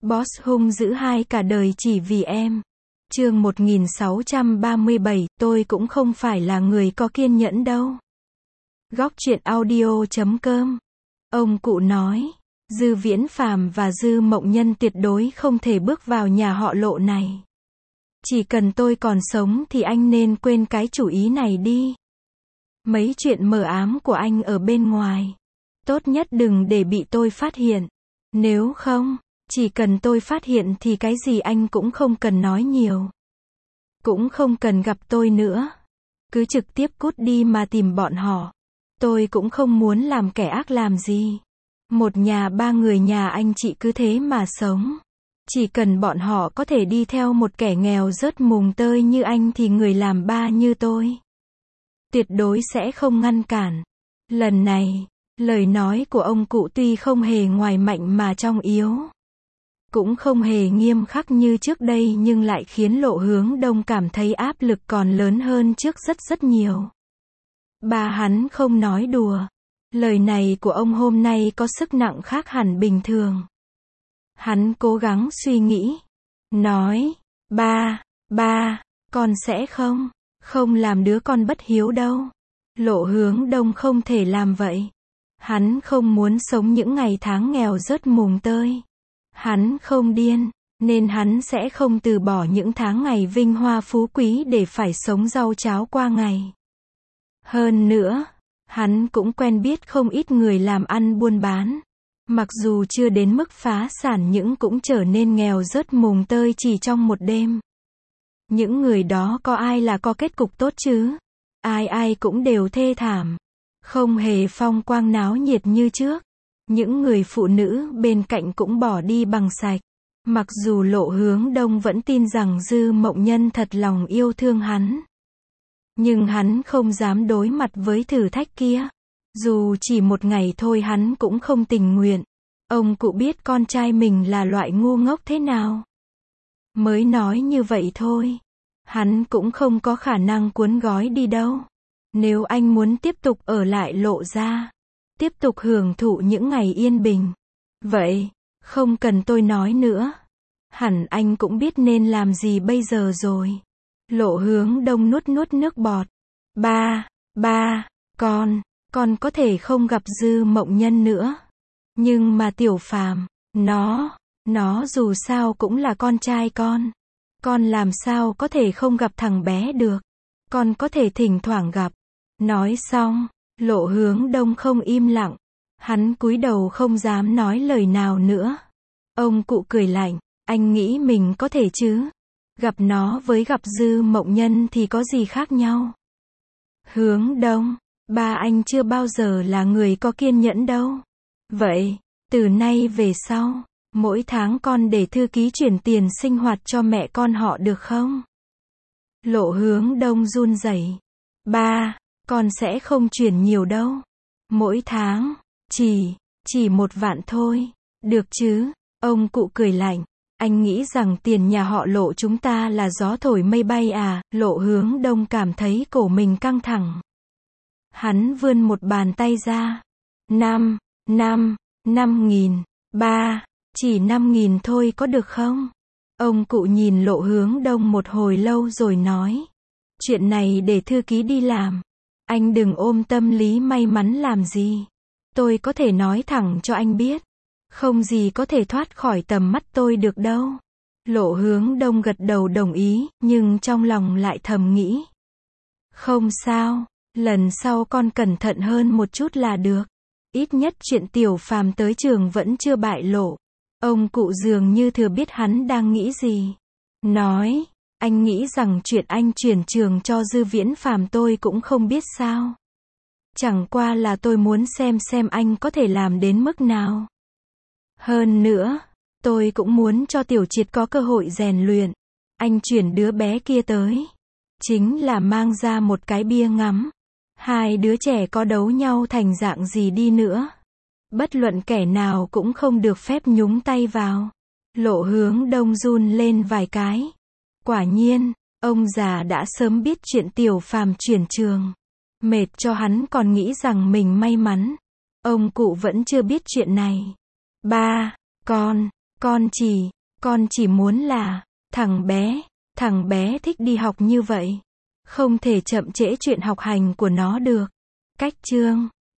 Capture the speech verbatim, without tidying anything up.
Boss hung dữ hai cả đời chỉ vì em. Chương một nghìn sáu trăm ba mươi bảy, tôi cũng không phải là người có kiên nhẫn đâu. Góc truyện audio chấm com. Ông cụ nói, Dư Viễn Phàm và Dư Mộng Nhân tuyệt đối không thể bước vào nhà họ Lộ này. Chỉ cần tôi còn sống thì anh nên quên cái chủ ý này đi. Mấy chuyện mờ ám của anh ở bên ngoài, tốt nhất đừng để bị tôi phát hiện. Nếu không, chỉ cần tôi phát hiện thì cái gì anh cũng không cần nói nhiều. Cũng không cần gặp tôi nữa. Cứ trực tiếp cút đi mà tìm bọn họ. Tôi cũng không muốn làm kẻ ác làm gì. Một nhà ba người nhà anh chị cứ thế mà sống. Chỉ cần bọn họ có thể đi theo một kẻ nghèo rớt mùng tơi như anh thì người làm ba như tôi tuyệt đối sẽ không ngăn cản. Lần này, lời nói của ông cụ tuy không hề ngoài mạnh mà trong yếu. Cũng không hề nghiêm khắc như trước đây nhưng lại khiến Lộ Hướng Đông cảm thấy áp lực còn lớn hơn trước rất rất nhiều. Ba hắn không nói đùa. Lời này của ông hôm nay có sức nặng khác hẳn bình thường. Hắn cố gắng suy nghĩ. Nói, ba, ba, con sẽ không, không làm đứa con bất hiếu đâu. Lộ Hướng Đông không thể làm vậy. Hắn không muốn sống những ngày tháng nghèo rớt mùng tơi. Hắn không điên, nên hắn sẽ không từ bỏ những tháng ngày vinh hoa phú quý để phải sống rau cháo qua ngày. Hơn nữa, hắn cũng quen biết không ít người làm ăn buôn bán. Mặc dù chưa đến mức phá sản nhưng cũng trở nên nghèo rớt mùng tơi chỉ trong một đêm. Những người đó có ai là có kết cục tốt chứ? Ai ai cũng đều thê thảm. Không hề phong quang náo nhiệt như trước. Những người phụ nữ bên cạnh cũng bỏ đi bằng sạch. Mặc dù Lộ Hướng Đông vẫn tin rằng Dư Mộng Nhân thật lòng yêu thương hắn. Nhưng hắn không dám đối mặt với thử thách kia. Dù chỉ một ngày thôi hắn cũng không tình nguyện. Ông cụ biết con trai mình là loại ngu ngốc thế nào. Mới nói như vậy thôi. Hắn cũng không có khả năng cuốn gói đi đâu. Nếu anh muốn tiếp tục ở lại Lộ gia, tiếp tục hưởng thụ những ngày yên bình, vậy, không cần tôi nói nữa. Hẳn anh cũng biết nên làm gì bây giờ rồi. Lộ Hướng Đông nuốt nuốt nước bọt. Ba, ba, con, con có thể không gặp Dư Mộng Nhân nữa. Nhưng mà Tiểu Phàm, nó, nó dù sao cũng là con trai con. Con làm sao có thể không gặp thằng bé được. Con có thể thỉnh thoảng gặp. Nói xong, Lộ Hướng Đông không im lặng. Hắn cúi đầu không dám nói lời nào nữa. Ông cụ cười lạnh, anh nghĩ mình có thể chứ? Gặp nó với gặp Dư Mộng Nhân thì có gì khác nhau? Hướng Đông, ba anh chưa bao giờ là người có kiên nhẫn đâu. Vậy, từ nay về sau, mỗi tháng con để thư ký chuyển tiền sinh hoạt cho mẹ con họ được không? Lộ Hướng Đông run rẩy. Ba, con sẽ không chuyển nhiều đâu. Mỗi tháng, chỉ, chỉ một vạn thôi. Được chứ? Ông cụ cười lạnh. Anh nghĩ rằng tiền nhà họ Lộ chúng ta là gió thổi mây bay à? Lộ Hướng Đông cảm thấy cổ mình căng thẳng. Hắn vươn một bàn tay ra. Năm, năm, năm nghìn. Ba, chỉ năm nghìn thôi có được không? Ông cụ nhìn Lộ Hướng Đông một hồi lâu rồi nói. Chuyện này để thư ký đi làm. Anh đừng ôm tâm lý may mắn làm gì. Tôi có thể nói thẳng cho anh biết. Không gì có thể thoát khỏi tầm mắt tôi được đâu. Lộ Hướng Đông gật đầu đồng ý, nhưng trong lòng lại thầm nghĩ. Không sao, lần sau con cẩn thận hơn một chút là được. Ít nhất chuyện Tiểu Phàm tới trường vẫn chưa bại lộ. Ông cụ dường như thừa biết hắn đang nghĩ gì. Nói, anh nghĩ rằng chuyện anh chuyển trường cho Dư Viễn Phàm tôi cũng không biết sao. Chẳng qua là tôi muốn xem xem anh có thể làm đến mức nào. Hơn nữa, tôi cũng muốn cho Tiểu Triệt có cơ hội rèn luyện. Anh chuyển đứa bé kia tới, chính là mang ra một cái bia ngắm. Hai đứa trẻ có đấu nhau thành dạng gì đi nữa, bất luận kẻ nào cũng không được phép nhúng tay vào. Lộ Hướng Đông run lên vài cái. Quả nhiên, ông già đã sớm biết chuyện Tiểu Phàm chuyển trường. Mệt cho hắn còn nghĩ rằng mình may mắn. Ông cụ vẫn chưa biết chuyện này. Ba, con, con chỉ, Con chỉ muốn là, thằng bé, thằng bé thích đi học như vậy. Không thể chậm trễ chuyện học hành của nó được. Cách chương